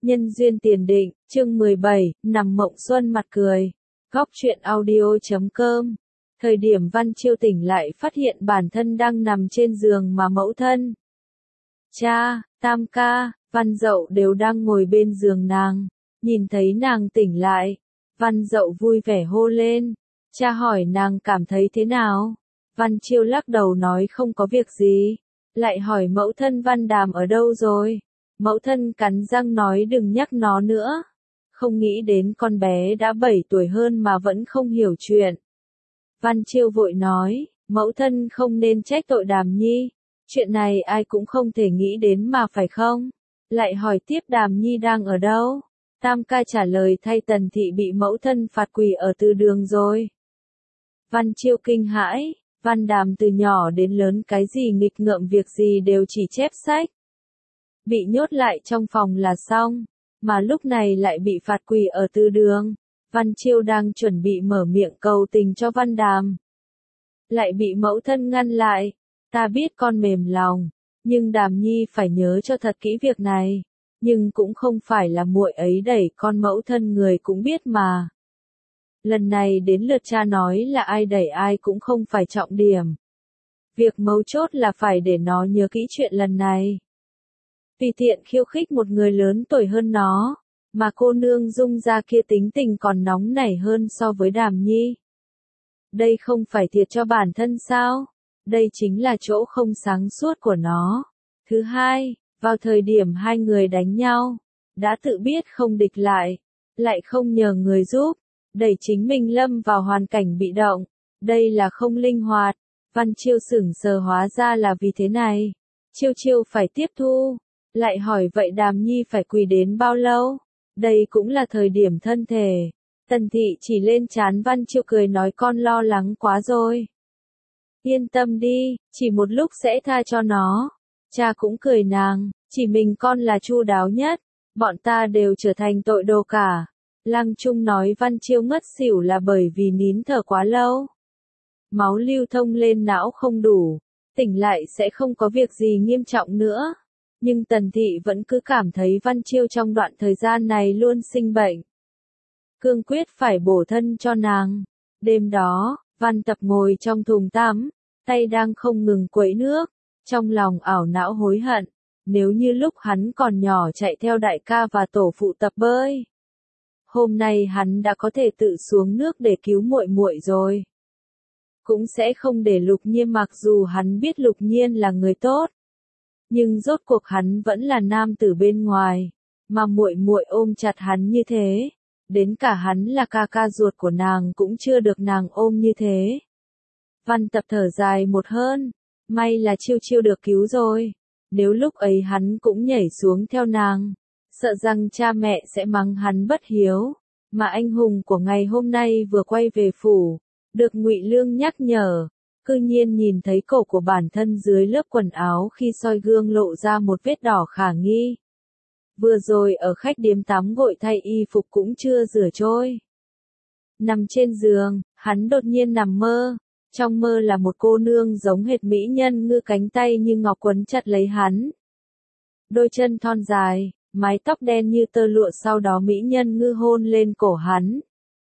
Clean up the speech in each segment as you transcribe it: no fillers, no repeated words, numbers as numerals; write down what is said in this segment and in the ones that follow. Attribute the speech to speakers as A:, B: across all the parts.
A: Nhân duyên tiền định, chương 17, nằm mộng xuân mặt cười. Góc truyện audio.com. Thời điểm Văn Chiêu tỉnh lại phát hiện bản thân đang nằm trên giường mà mẫu thân, cha, Tam ca, Văn Dậu đều đang ngồi bên giường nàng. Nhìn thấy nàng tỉnh lại, Văn Dậu vui vẻ hô lên. Cha hỏi nàng cảm thấy thế nào? Văn Chiêu lắc đầu nói không có việc gì. Lại hỏi mẫu thân Văn Đàm ở đâu rồi? Mẫu thân cắn răng nói đừng nhắc nó nữa. Không nghĩ đến con bé đã 7 tuổi hơn mà vẫn không hiểu chuyện. Văn Chiêu vội nói, mẫu thân không nên trách tội Đàm Nhi. Chuyện này ai cũng không thể nghĩ đến mà phải không? Lại hỏi tiếp Đàm Nhi đang ở đâu? Tam ca trả lời thay Tần Thị bị mẫu thân phạt quỳ ở từ đường rồi. Văn Chiêu kinh hãi, Văn Đàm từ nhỏ đến lớn cái gì nghịch ngợm việc gì đều chỉ chép sách. Bị nhốt lại trong phòng là xong, mà lúc này lại bị phạt quỳ ở từ đường. Văn Chiêu đang chuẩn bị mở miệng cầu tình cho Văn Đàm, lại bị mẫu thân ngăn lại. Ta biết con mềm lòng, nhưng Đàm Nhi phải nhớ cho thật kỹ việc này. Nhưng cũng không phải là muội ấy đẩy con, mẫu thân người cũng biết mà. Lần này đến lượt cha nói là ai đẩy ai cũng không phải trọng điểm. Việc mấu chốt là phải để nó nhớ kỹ chuyện lần này. Tùy tiện khiêu khích một người lớn tuổi hơn nó, mà cô nương Dung gia kia tính tình còn nóng nảy hơn so với Đàm Nhi. Đây không phải thiệt cho bản thân sao? Đây chính là chỗ không sáng suốt của nó. Thứ hai, vào thời điểm hai người đánh nhau, đã tự biết không địch lại không nhờ người giúp, đẩy chính mình lâm vào hoàn cảnh bị động. Đây là không linh hoạt. Văn Chiêu sững sờ, hóa ra là vì thế này. Chiêu phải tiếp thu. Lại hỏi vậy Đàm Nhi phải quỳ đến bao lâu? Đây cũng là thời điểm thân thể. Tần Thị chỉ lên trán Văn Chiêu cười nói con lo lắng quá rồi. Yên tâm đi, chỉ một lúc sẽ tha cho nó. Cha cũng cười nàng, chỉ mình con là chu đáo nhất, bọn ta đều trở thành tội đồ cả. Lăng Trung nói Văn Chiêu ngất xỉu là bởi vì nín thở quá lâu. Máu lưu thông lên não không đủ, tỉnh lại sẽ không có việc gì nghiêm trọng nữa. Nhưng Tần Thị vẫn cứ cảm thấy Văn Chiêu trong đoạn thời gian này luôn sinh bệnh. Cương quyết phải bổ thân cho nàng. Đêm đó, Văn Tập ngồi trong thùng tắm, tay đang không ngừng quấy nước, trong lòng ảo não hối hận. Nếu như lúc hắn còn nhỏ chạy theo đại ca và tổ phụ tập bơi, hôm nay hắn đã có thể tự xuống nước để cứu muội muội rồi. Cũng sẽ không để Lục Nhiên, mặc dù hắn biết Lục Nhiên là người tốt, nhưng rốt cuộc hắn vẫn là nam tử bên ngoài, mà muội muội ôm chặt hắn như thế, đến cả hắn là ca ca ruột của nàng cũng chưa được nàng ôm như thế. Văn Tập thở dài một hơi, may là Chiêu được cứu rồi, nếu lúc ấy hắn cũng nhảy xuống theo nàng, sợ rằng cha mẹ sẽ mắng hắn bất hiếu, mà anh hùng của ngày hôm nay vừa quay về phủ, được Ngụy Lương nhắc nhở, cư nhiên nhìn thấy cổ của bản thân dưới lớp quần áo khi soi gương lộ ra một vết đỏ khả nghi. Vừa rồi ở khách điếm tắm gội thay y phục cũng chưa rửa trôi. Nằm trên giường, hắn đột nhiên nằm mơ. Trong mơ là một cô nương giống hệt mỹ nhân ngư, cánh tay như ngọc quấn chặt lấy hắn. Đôi chân thon dài, mái tóc đen như tơ lụa, sau đó mỹ nhân ngư hôn lên cổ hắn,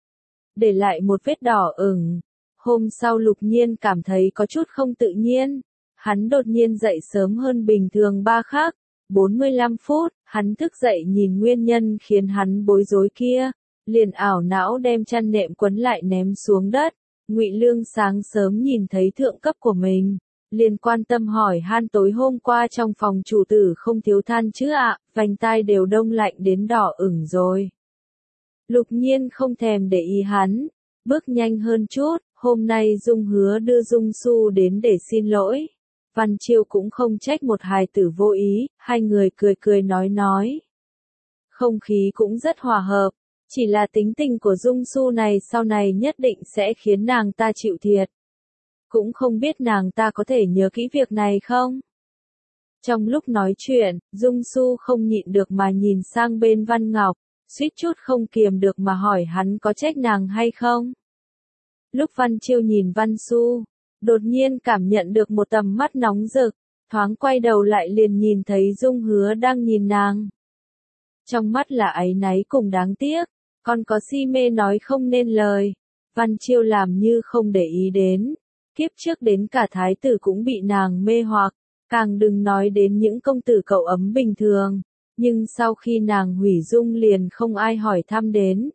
A: để lại một vết đỏ ửng. Hôm sau Lục Nhiên cảm thấy có chút không tự nhiên. Hắn đột nhiên dậy sớm hơn bình thường 3 khắc, 45 phút, hắn thức dậy nhìn nguyên nhân khiến hắn bối rối kia, liền ảo não đem chăn nệm quấn lại ném xuống đất. Ngụy Lương sáng sớm nhìn thấy thượng cấp của mình, liền quan tâm hỏi han tối hôm qua trong phòng chủ tử không thiếu than chứ ạ, vành tai đều đông lạnh đến đỏ ửng rồi. Lục Nhiên không thèm để ý hắn, bước nhanh hơn chút, hôm nay Dung hứa đưa Dung Su đến để xin lỗi. Văn Chiêu cũng không trách một hài tử vô ý, hai người cười nói. Không khí cũng rất hòa hợp, chỉ là tính tình của Dung Su này sau này nhất định sẽ khiến nàng ta chịu thiệt. Cũng không biết nàng ta có thể nhớ kỹ việc này không? Trong lúc nói chuyện, Dung Su không nhịn được mà nhìn sang bên Văn Ngọc, suýt chút không kiềm được mà hỏi hắn có trách nàng hay không. Lúc Văn Chiêu nhìn Văn Su, đột nhiên cảm nhận được một tầm mắt nóng rực, thoáng quay đầu lại liền nhìn thấy Dung Hứa đang nhìn nàng. Trong mắt là áy náy cùng đáng tiếc, còn có si mê nói không nên lời. Văn Chiêu làm như không để ý đến. Kiếp trước đến cả thái tử cũng bị nàng mê hoặc, càng đừng nói đến những công tử cậu ấm bình thường. Nhưng sau khi nàng hủy dung liền không ai hỏi thăm đến.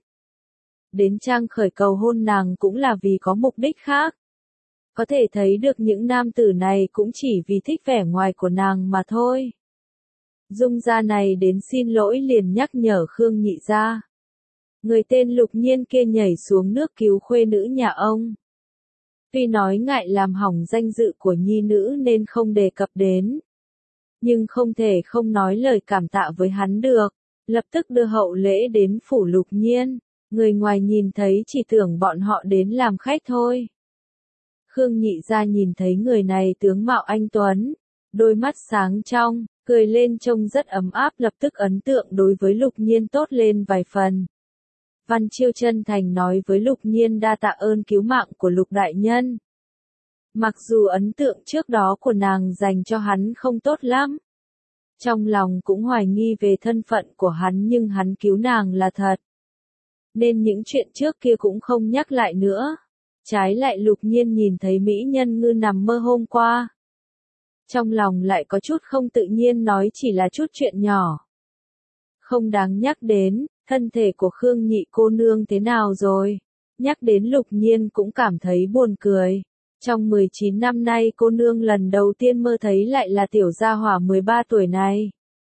A: Đến trang khởi cầu hôn nàng cũng là vì có mục đích khác. Có thể thấy được những nam tử này cũng chỉ vì thích vẻ ngoài của nàng mà thôi. Dung gia này đến xin lỗi liền nhắc nhở Khương Nhị gia. Người tên Lục Nhiên kia nhảy xuống nước cứu khuê nữ nhà ông. Tuy nói ngại làm hỏng danh dự của nhi nữ nên không đề cập đến. Nhưng không thể không nói lời cảm tạ với hắn được. Lập tức đưa hậu lễ đến phủ Lục Nhiên. Người ngoài nhìn thấy chỉ tưởng bọn họ đến làm khách thôi. Khương Nhị gia nhìn thấy người này tướng mạo anh tuấn, đôi mắt sáng trong, cười lên trông rất ấm áp, lập tức ấn tượng đối với Lục Nhiên tốt lên vài phần. Văn Chiêu chân thành nói với Lục Nhiên đa tạ ơn cứu mạng của Lục đại nhân. Mặc dù ấn tượng trước đó của nàng dành cho hắn không tốt lắm, trong lòng cũng hoài nghi về thân phận của hắn, nhưng hắn cứu nàng là thật, nên những chuyện trước kia cũng không nhắc lại nữa. Trái lại Lục Nhiên nhìn thấy mỹ nhân ngư nằm mơ hôm qua, trong lòng lại có chút không tự nhiên, nói chỉ là chút chuyện nhỏ, không đáng nhắc đến. Thân thể của Khương Nhị cô nương thế nào rồi? Nhắc đến Lục Nhiên cũng cảm thấy buồn cười. Trong 19 năm nay cô nương lần đầu tiên mơ thấy lại là tiểu gia hỏa 13 tuổi này.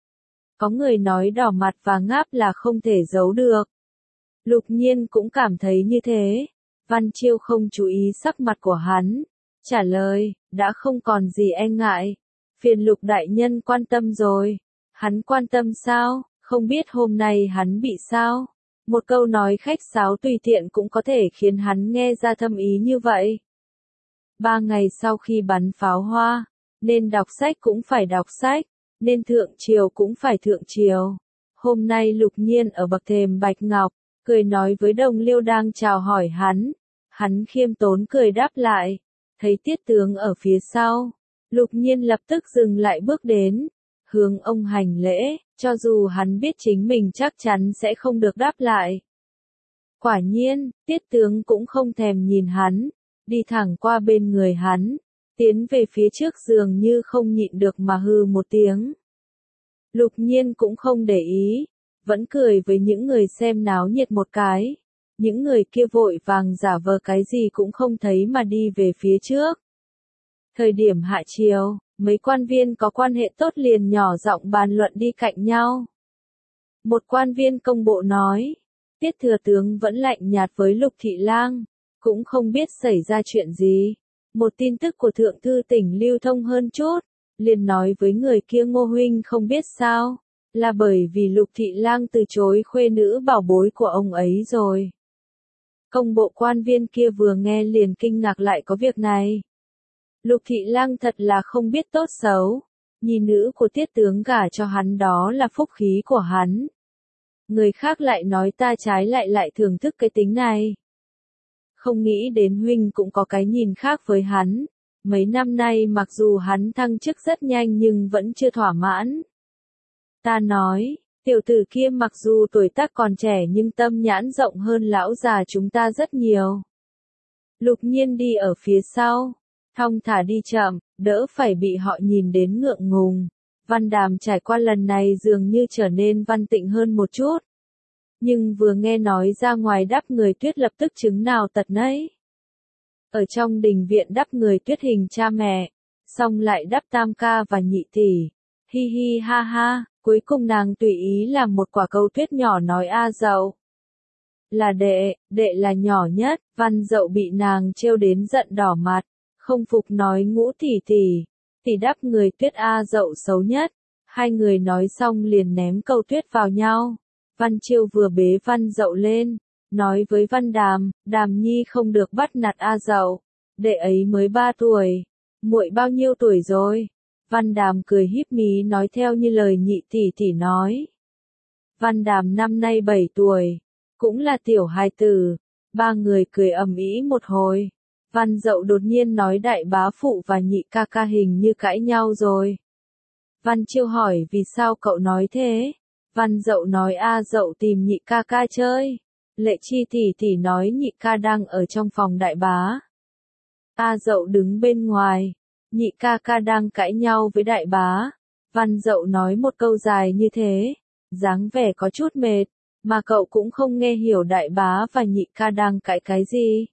A: Có người nói đỏ mặt và ngáp là không thể giấu được. Lục Nhiên cũng cảm thấy như thế. Văn Chiêu không chú ý sắc mặt của hắn. Trả lời, đã không còn gì e ngại. Phiền Lục đại nhân quan tâm rồi. Hắn quan tâm sao? Không biết hôm nay hắn bị sao? Một câu nói khách sáo tùy tiện cũng có thể khiến hắn nghe ra thâm ý như vậy. 3 ngày sau khi bắn pháo hoa, nên đọc sách cũng phải đọc sách, nên thượng triều cũng phải thượng triều. Hôm nay Lục Nhiên ở bậc thềm Bạch Ngọc, cười nói với Đồng Liêu đang chào hỏi hắn. Hắn khiêm tốn cười đáp lại, thấy Tiết tướng ở phía sau. Lục Nhiên lập tức dừng lại bước đến, hướng ông hành lễ, cho dù hắn biết chính mình chắc chắn sẽ không được đáp lại. Quả nhiên, Tiết tướng cũng không thèm nhìn hắn, đi thẳng qua bên người hắn, tiến về phía trước dường như không nhịn được mà hừ một tiếng. Lục Nhiên cũng không để ý, vẫn cười với những người xem náo nhiệt một cái. Những người kia vội vàng giả vờ cái gì cũng không thấy mà đi về phía trước. Thời điểm hạ chiều, mấy quan viên có quan hệ tốt liền nhỏ giọng bàn luận đi cạnh nhau. Một quan viên công bộ nói, Tiết thừa tướng vẫn lạnh nhạt với Lục thị lang, cũng không biết xảy ra chuyện gì. Một tin tức của thượng thư tỉnh lưu thông hơn chút, liền nói với người kia Ngô huynh không biết sao, là bởi vì Lục thị lang từ chối khuê nữ bảo bối của ông ấy rồi. Công bộ quan viên kia vừa nghe liền kinh ngạc lại có việc này. Lục thị lang thật là không biết tốt xấu, nhi nữ của Tiết tướng gả cho hắn đó là phúc khí của hắn. Người khác lại nói ta trái lại thưởng thức cái tính này. Không nghĩ đến huynh cũng có cái nhìn khác với hắn. Mấy năm nay mặc dù hắn thăng chức rất nhanh nhưng vẫn chưa thỏa mãn. Ta nói, tiểu tử kia mặc dù tuổi tác còn trẻ nhưng tâm nhãn rộng hơn lão già chúng ta rất nhiều. Lục Nhiên đi ở phía sau, thong thả đi chậm, đỡ phải bị họ nhìn đến ngượng ngùng. Văn Đàm trải qua lần này dường như trở nên văn tịnh hơn một chút. Nhưng vừa nghe nói ra ngoài đắp người tuyết lập tức chứng nào tật nấy. Ở trong đình viện đắp người tuyết hình cha mẹ, xong lại đắp tam ca và nhị tỷ. Hi hi ha ha, cuối cùng nàng tùy ý làm một quả cầu tuyết nhỏ nói A Dậu. Là đệ là nhỏ nhất, Văn Dậu bị nàng trêu đến giận đỏ mặt, không phục nói Ngũ tỷ đắp người tuyết A Dậu xấu nhất. Hai người nói xong liền ném cầu tuyết vào nhau. Văn Chiêu vừa bế Văn Dậu lên, nói với Văn Đàm, Đàm nhi không được bắt nạt A Dậu, đệ ấy mới 3 tuổi, muội bao nhiêu tuổi rồi? Văn Đàm cười híp mí nói theo như lời nhị tỷ nói. Văn Đàm năm nay 7 tuổi, cũng là tiểu hài tử. Ba người cười ầm ĩ một hồi. Văn Dậu đột nhiên nói đại bá phụ và nhị ca ca hình như cãi nhau rồi. Văn Chiêu hỏi vì sao cậu nói thế? Văn Dậu nói A Dậu tìm nhị ca ca chơi. Lệ Chi tỷ tỷ nói nhị ca đang ở trong phòng đại bá. A Dậu đứng bên ngoài. Nhị ca ca đang cãi nhau với đại bá. Văn Dậu nói một câu dài như thế, dáng vẻ có chút mệt, mà cậu cũng không nghe hiểu đại bá và nhị ca đang cãi cái gì.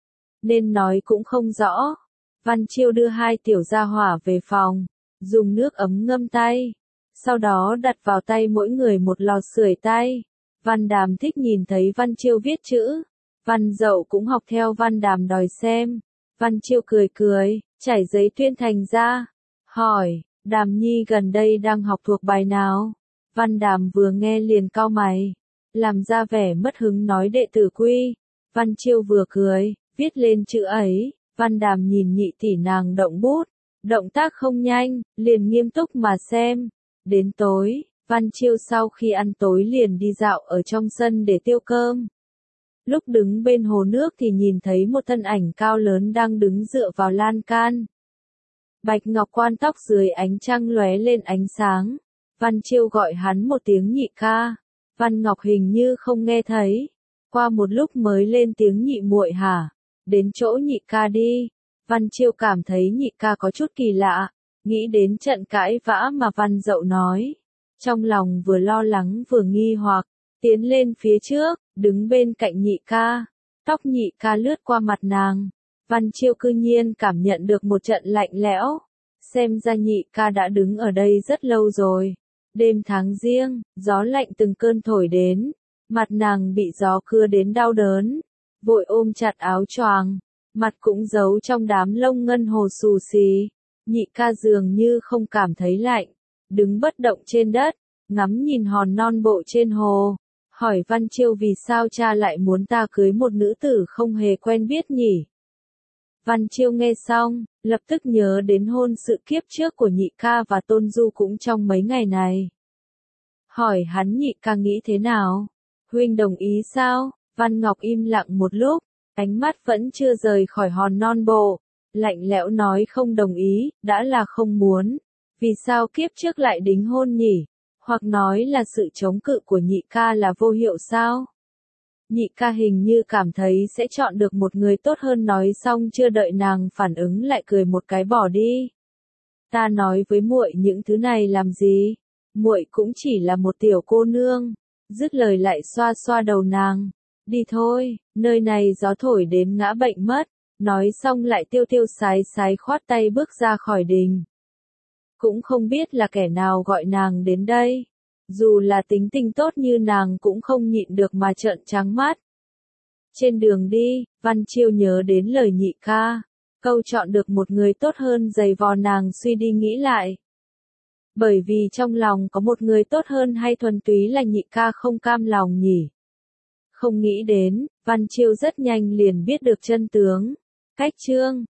A: Nên nói cũng không rõ. Văn Chiêu đưa hai tiểu gia hỏa về phòng, dùng nước ấm ngâm tay. Sau đó đặt vào tay mỗi người một lò sưởi tay. Văn Đàm thích nhìn thấy Văn Chiêu viết chữ. Văn Dậu cũng học theo Văn Đàm đòi xem. Văn Chiêu cười cười, trải giấy tuyên thành ra. Hỏi, Đàm Nhi gần đây đang học thuộc bài nào? Văn Đàm vừa nghe liền cau mày, làm ra vẻ mất hứng nói đệ tử quy. Văn Chiêu vừa cười, viết lên chữ ấy. Văn Đàm nhìn nhị tỷ nàng động bút, động tác không nhanh, liền nghiêm túc mà xem. Đến tối, Văn Chiêu sau khi ăn tối liền đi dạo ở trong sân để tiêu cơm. Lúc đứng bên hồ nước thì nhìn thấy một thân ảnh cao lớn đang đứng dựa vào lan can. Bạch ngọc quan tóc dưới ánh trăng lóe lên ánh sáng. Văn Chiêu gọi hắn một tiếng nhị ca. Văn Ngọc hình như không nghe thấy. Qua một lúc mới lên tiếng nhị muội hả? Đến chỗ nhị ca đi. Văn Chiêu cảm thấy nhị ca có chút kỳ lạ. Nghĩ đến trận cãi vã mà Văn Dậu nói. Trong lòng vừa lo lắng vừa nghi hoặc. Tiến lên phía trước, đứng bên cạnh nhị ca. Tóc nhị ca lướt qua mặt nàng. Văn Chiêu cư nhiên cảm nhận được một trận lạnh lẽo. Xem ra nhị ca đã đứng ở đây rất lâu rồi. Đêm tháng riêng, gió lạnh từng cơn thổi đến. Mặt nàng bị gió cưa đến đau đớn. Vội ôm chặt áo choàng. Mặt cũng giấu trong đám lông ngân hồ xù xì. Nhị ca dường như không cảm thấy lạnh. Đứng bất động trên đất, ngắm nhìn hòn non bộ trên hồ. Hỏi Văn Chiêu vì sao cha lại muốn ta cưới một nữ tử không hề quen biết nhỉ? Văn Chiêu nghe xong, lập tức nhớ đến hôn sự kiếp trước của nhị ca và Tôn Du cũng trong mấy ngày này. Hỏi hắn nhị ca nghĩ thế nào? Huynh đồng ý sao? Văn Ngọc im lặng một lúc, ánh mắt vẫn chưa rời khỏi hòn non bộ. Lạnh lẽo nói không đồng ý, đã là không muốn. Vì sao kiếp trước lại đính hôn nhỉ? Hoặc nói là sự chống cự của nhị ca là vô hiệu sao? Nhị ca hình như cảm thấy sẽ chọn được một người tốt hơn, nói xong chưa đợi nàng phản ứng lại cười một cái bỏ đi. Ta nói với muội những thứ này làm gì? Muội cũng chỉ là một tiểu cô nương. Dứt lời lại xoa xoa đầu nàng. Đi thôi, nơi này gió thổi đến ngã bệnh mất. Nói xong lại tiêu tiêu sái sái khoát tay bước ra khỏi đình. Cũng không biết là kẻ nào gọi nàng đến đây. Dù là tính tình tốt như nàng cũng không nhịn được mà trợn trắng mắt. Trên đường đi, Văn Chiêu nhớ đến lời nhị ca. Câu chọn được một người tốt hơn giày vò nàng suy đi nghĩ lại. Bởi vì trong lòng có một người tốt hơn hay thuần túy là nhị ca không cam lòng nhỉ? Không nghĩ đến, Văn Chiêu rất nhanh liền biết được chân tướng. Cách chương